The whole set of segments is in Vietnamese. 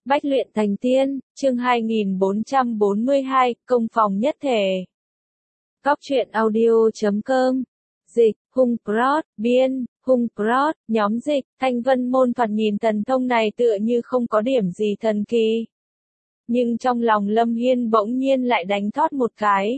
Bách luyện thành tiên, chương 2442, công phòng nhất thể. Góc truyện audio.com. Dịch, Hung Prod, biên, Hung Prod, nhóm dịch, Thanh Vân môn thoạt nhìn thần thông này tựa như không có điểm gì thần kỳ. Nhưng trong lòng Lâm Hiên bỗng nhiên lại đánh thót một cái.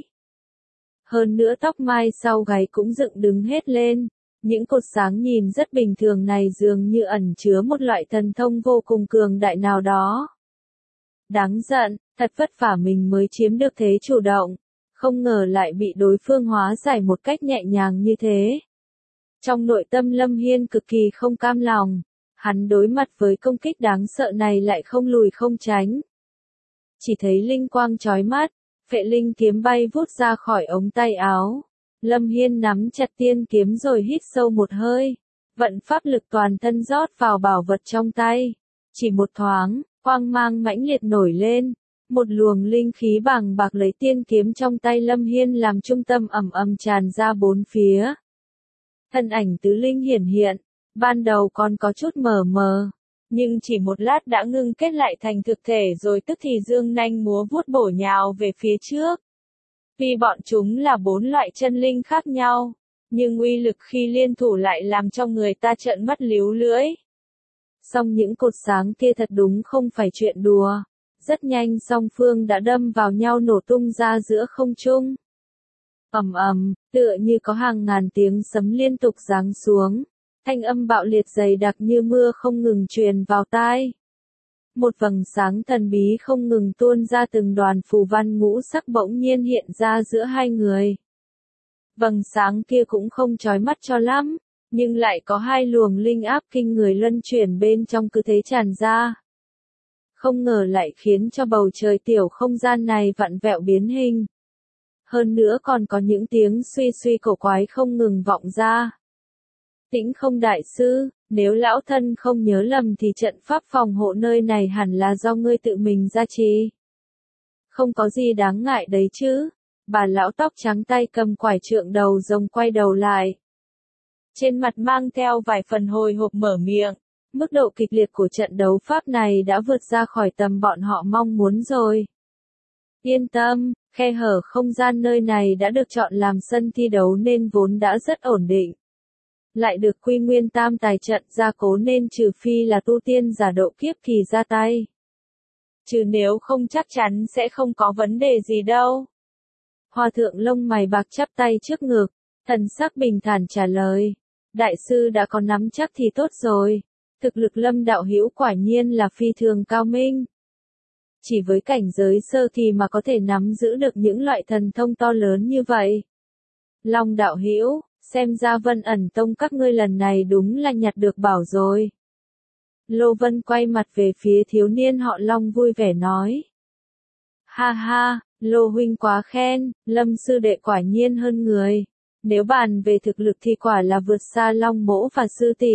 Hơn nữa tóc mai sau gáy cũng dựng đứng hết lên. Những cột sáng nhìn rất bình thường này dường như ẩn chứa một loại thần thông vô cùng cường đại nào đó. Đáng giận, thật vất vả mình mới chiếm được thế chủ động, không ngờ lại bị đối phương hóa giải một cách nhẹ nhàng như thế. Trong nội tâm Lâm Hiên cực kỳ không cam lòng, hắn đối mặt với công kích đáng sợ này lại không lùi không tránh. Chỉ thấy linh quang chói mắt, phệ linh kiếm bay vút ra khỏi ống tay áo. Lâm Hiên nắm chặt tiên kiếm rồi hít sâu một hơi, vận pháp lực toàn thân rót vào bảo vật trong tay. Chỉ một thoáng, quang mang mãnh liệt nổi lên, một luồng linh khí bàng bạc lấy tiên kiếm trong tay Lâm Hiên làm trung tâm ầm ầm tràn ra bốn phía. Thân ảnh tứ linh hiển hiện, ban đầu còn có chút mờ mờ, nhưng chỉ một lát đã ngưng kết lại thành thực thể rồi tức thì dương nanh múa vuốt bổ nhào về phía trước. Vì bọn chúng là bốn loại chân linh khác nhau, nhưng uy lực khi liên thủ lại làm cho người ta trợn mắt líu lưỡi. Song những cột sáng kia thật đúng không phải chuyện đùa, rất nhanh song phương đã đâm vào nhau nổ tung ra giữa không trung. Ầm ầm, tựa như có hàng ngàn tiếng sấm liên tục giáng xuống, thanh âm bạo liệt dày đặc như mưa không ngừng truyền vào tai. Một vầng sáng thần bí không ngừng tuôn ra từng đoàn phù văn ngũ sắc bỗng nhiên hiện ra giữa hai người. Vầng sáng kia cũng không chói mắt cho lắm, nhưng lại có hai luồng linh áp kinh người luân chuyển bên trong cứ thế tràn ra. Không ngờ lại khiến cho bầu trời tiểu không gian này vặn vẹo biến hình. Hơn nữa còn có những tiếng suy suy cổ quái không ngừng vọng ra. Tĩnh Không đại sư, nếu lão thân không nhớ lầm thì trận pháp phòng hộ nơi này hẳn là do ngươi tự mình gia trì. Không có gì đáng ngại đấy chứ. Bà lão tóc trắng tay cầm quải trượng đầu rồng quay đầu lại. Trên mặt mang theo vài phần hồi hộp mở miệng. Mức độ kịch liệt của trận đấu pháp này đã vượt ra khỏi tầm bọn họ mong muốn rồi. Yên tâm, khe hở không gian nơi này đã được chọn làm sân thi đấu nên vốn đã rất ổn định. Lại được Quy Nguyên Tam tài trận gia cố nên trừ phi là tu tiên giả độ kiếp kỳ ra tay. Chứ nếu không chắc chắn sẽ không có vấn đề gì đâu. Hòa thượng lông mày bạc chắp tay trước ngực, thần sắc bình thản trả lời. Đại sư đã có nắm chắc thì tốt rồi. Thực lực Lâm đạo hữu quả nhiên là phi thường cao minh. Chỉ với cảnh giới sơ kỳ mà có thể nắm giữ được những loại thần thông to lớn như vậy. Long đạo hữu, xem ra Vân Ẩn Tông các ngươi lần này đúng là nhặt được bảo rồi. Lô Vân quay mặt về phía thiếu niên họ Long vui vẻ nói. Ha ha, Lô huynh quá khen, Lâm sư đệ quả nhiên hơn người. Nếu bàn về thực lực thì quả là vượt xa Long mỗ và sư tỷ.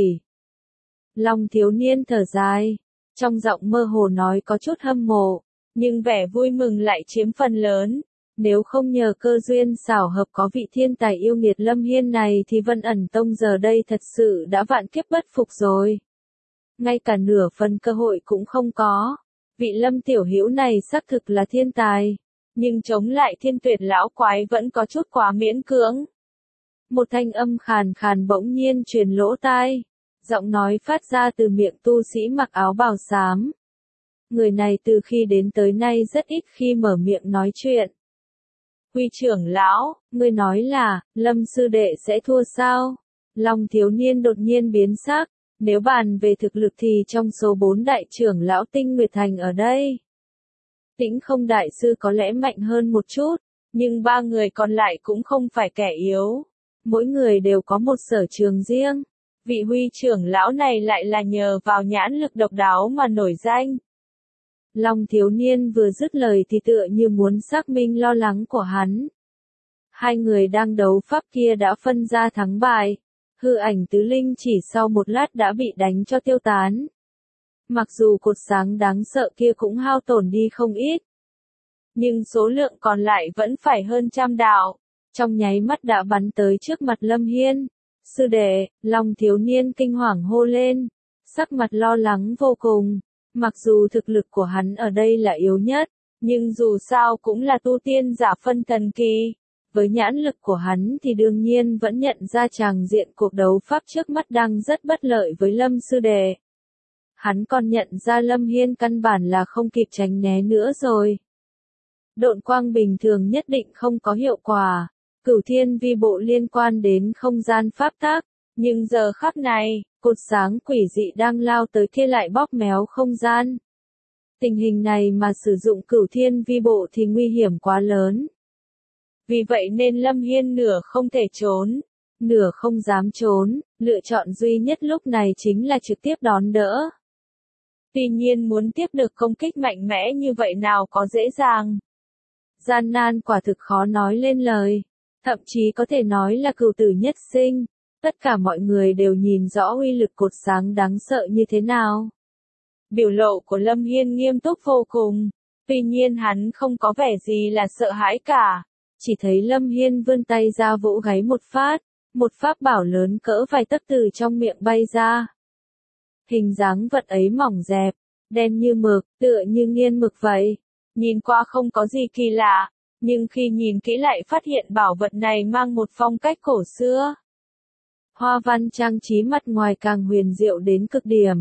Long thiếu niên thở dài, trong giọng mơ hồ nói có chút hâm mộ, nhưng vẻ vui mừng lại chiếm phần lớn. Nếu không nhờ cơ duyên xảo hợp có vị thiên tài yêu nghiệt Lâm Hiên này thì Vân Ẩn Tông giờ đây thật sự đã vạn kiếp bất phục rồi. Ngay cả nửa phần cơ hội cũng không có. Vị Lâm tiểu hữu này xác thực là thiên tài, nhưng chống lại Thiên Tuyệt lão quái vẫn có chút quá miễn cưỡng. Một thanh âm khàn khàn bỗng nhiên truyền lỗ tai. Giọng nói phát ra từ miệng tu sĩ mặc áo bào xám. Người này từ khi đến tới nay rất ít khi mở miệng nói chuyện. Huy trưởng lão, ngươi nói là, Lâm sư đệ sẽ thua sao? Long thiếu niên đột nhiên biến sắc, nếu bàn về thực lực thì trong số 4 đại trưởng lão Tinh Nguyệt Thành ở đây. Tĩnh Không đại sư có lẽ mạnh hơn một chút, nhưng 3 người còn lại cũng không phải kẻ yếu. Mỗi người đều có một sở trường riêng. Vị Huy trưởng lão này lại là nhờ vào nhãn lực độc đáo mà nổi danh. Long thiếu niên vừa dứt lời thì tựa như muốn xác minh lo lắng của hắn. Hai người đang đấu pháp kia đã phân ra thắng bại. Hư ảnh tứ linh chỉ sau một lát đã bị đánh cho tiêu tán. Mặc dù cột sáng đáng sợ kia cũng hao tổn đi không ít. Nhưng số lượng còn lại vẫn phải hơn 100 đạo. Trong nháy mắt đã bắn tới trước mặt Lâm Hiên. Sư đệ, Long thiếu niên kinh hoàng hô lên. Sắc mặt lo lắng vô cùng. Mặc dù thực lực của hắn ở đây là yếu nhất, nhưng dù sao cũng là tu tiên giả phân thần kỳ. Với nhãn lực của hắn thì đương nhiên vẫn nhận ra tràng diện cuộc đấu pháp trước mắt đang rất bất lợi với Lâm sư đệ. Hắn còn nhận ra Lâm Hiên căn bản là không kịp tránh né nữa rồi. Độn quang bình thường nhất định không có hiệu quả. Cửu thiên vi bộ liên quan đến không gian pháp tắc, nhưng giờ khắc này, cột sáng quỷ dị đang lao tới kia lại bóp méo không gian. Tình hình này mà sử dụng cửu thiên vi bộ thì nguy hiểm quá lớn. Vì vậy nên Lâm Hiên nửa không thể trốn, nửa không dám trốn, lựa chọn duy nhất lúc này chính là trực tiếp đón đỡ. Tuy nhiên muốn tiếp được công kích mạnh mẽ như vậy nào có dễ dàng. Gian nan quả thực khó nói lên lời, thậm chí có thể nói là cửu tử nhất sinh. Tất cả mọi người đều nhìn rõ uy lực cột sáng đáng sợ như thế nào. Biểu lộ của Lâm Hiên nghiêm túc vô cùng, tuy nhiên hắn không có vẻ gì là sợ hãi cả. Chỉ thấy Lâm Hiên vươn tay ra vỗ gáy một pháp bảo lớn cỡ vài tấc từ trong miệng bay ra. Hình dáng vật ấy mỏng dẹp, đen như mực, tựa như nghiên mực vậy. Nhìn qua không có gì kỳ lạ, nhưng khi nhìn kỹ lại phát hiện bảo vật này mang một phong cách cổ xưa. Hoa văn trang trí mặt ngoài càng huyền diệu đến cực điểm.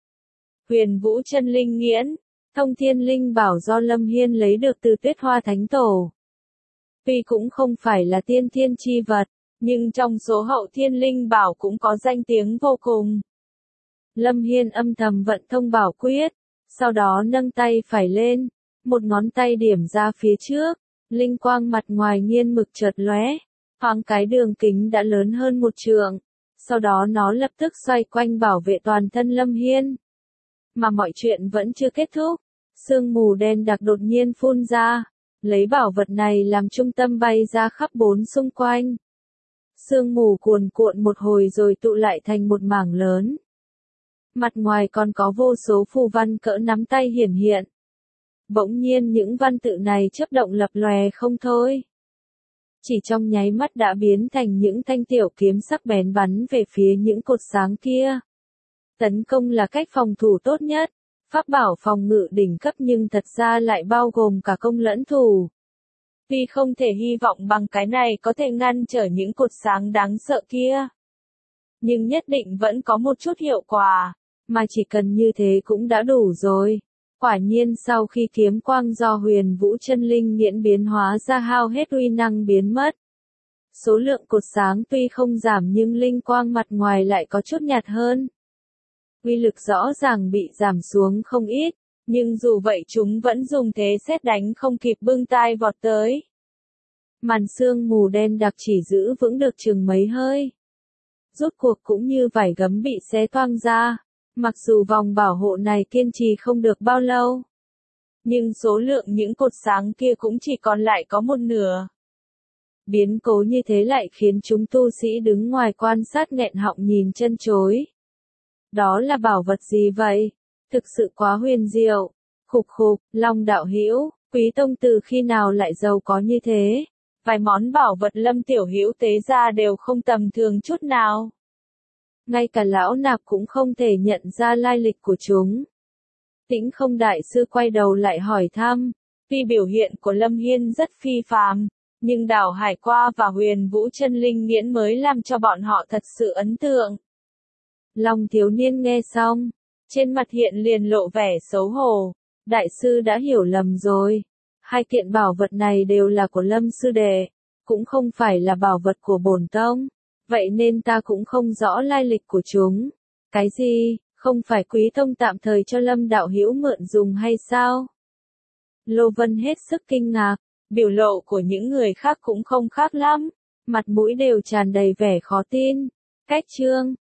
Huyền Vũ Chân Linh Nghiễn, thông thiên linh bảo do Lâm Hiên lấy được từ Tuyết Hoa Thánh Tổ. Tuy cũng không phải là tiên thiên chi vật, nhưng trong số hậu thiên linh bảo cũng có danh tiếng vô cùng. Lâm Hiên âm thầm vận thông bảo quyết, sau đó nâng tay phải lên, một ngón tay điểm ra phía trước, linh quang mặt ngoài nghiên mực chợt lóe, thoáng cái đường kính đã lớn hơn một trượng, sau đó nó lập tức xoay quanh bảo vệ toàn thân Lâm Hiên. Mà mọi chuyện vẫn chưa kết thúc, sương mù đen đặc đột nhiên phun ra, lấy bảo vật này làm trung tâm bay ra khắp bốn xung quanh. Sương mù cuồn cuộn một hồi rồi tụ lại thành một mảng lớn. Mặt ngoài còn có vô số phù văn cỡ nắm tay hiển hiện. Bỗng nhiên những văn tự này chớp động lập lòe không thôi. Chỉ trong nháy mắt đã biến thành những thanh tiểu kiếm sắc bén bắn về phía những cột sáng kia. Tấn công là cách phòng thủ tốt nhất, pháp bảo phòng ngự đỉnh cấp nhưng thật ra lại bao gồm cả công lẫn thủ. Tuy không thể hy vọng bằng cái này có thể ngăn trở những cột sáng đáng sợ kia, nhưng nhất định vẫn có một chút hiệu quả, mà chỉ cần như thế cũng đã đủ rồi. Quả nhiên sau khi kiếm quang do Huyền Vũ Chân Linh Nghiễn biến hóa ra hao hết uy năng biến mất. Số lượng cột sáng tuy không giảm nhưng linh quang mặt ngoài lại có chút nhạt hơn. Uy lực rõ ràng bị giảm xuống không ít, nhưng dù vậy chúng vẫn dùng thế sét đánh không kịp bưng tai vọt tới. Màn sương mù đen đặc chỉ giữ vững được chừng mấy hơi. Rốt cuộc cũng như vải gấm bị xé toang ra. Mặc dù vòng bảo hộ này kiên trì không được bao lâu, nhưng số lượng những cột sáng kia cũng chỉ còn lại có một nửa. Biến cố như thế lại khiến chúng tu sĩ đứng ngoài quan sát nghẹn họng nhìn chân chối. Đó là bảo vật gì vậy? Thực sự quá huyền diệu. Khục khục, Long đạo hữu, Quý tông từ khi nào lại giàu có như thế? Vài món bảo vật Lâm tiểu hữu tế ra đều không tầm thường chút nào. Ngay cả lão nạp cũng không thể nhận ra lai lịch của chúng. Tĩnh Không đại sư quay đầu lại hỏi thăm. Tuy biểu hiện của Lâm Hiên rất phi phàm, nhưng Đào Hải Qua và Huyền Vũ Chân Linh Nghiễn mới làm cho bọn họ thật sự ấn tượng. Long thiếu niên nghe xong, trên mặt hiện liền lộ vẻ xấu hổ. Đại sư đã hiểu lầm rồi. Hai kiện bảo vật này đều là của Lâm sư đệ, cũng không phải là bảo vật của bổn tông. Vậy nên ta cũng không rõ lai lịch của chúng. Cái gì, không phải Quý tông tạm thời cho Lâm đạo hữu mượn dùng hay sao? Lô Vân hết sức kinh ngạc, biểu lộ của những người khác cũng không khác lắm, mặt mũi đều tràn đầy vẻ khó tin. Cách chương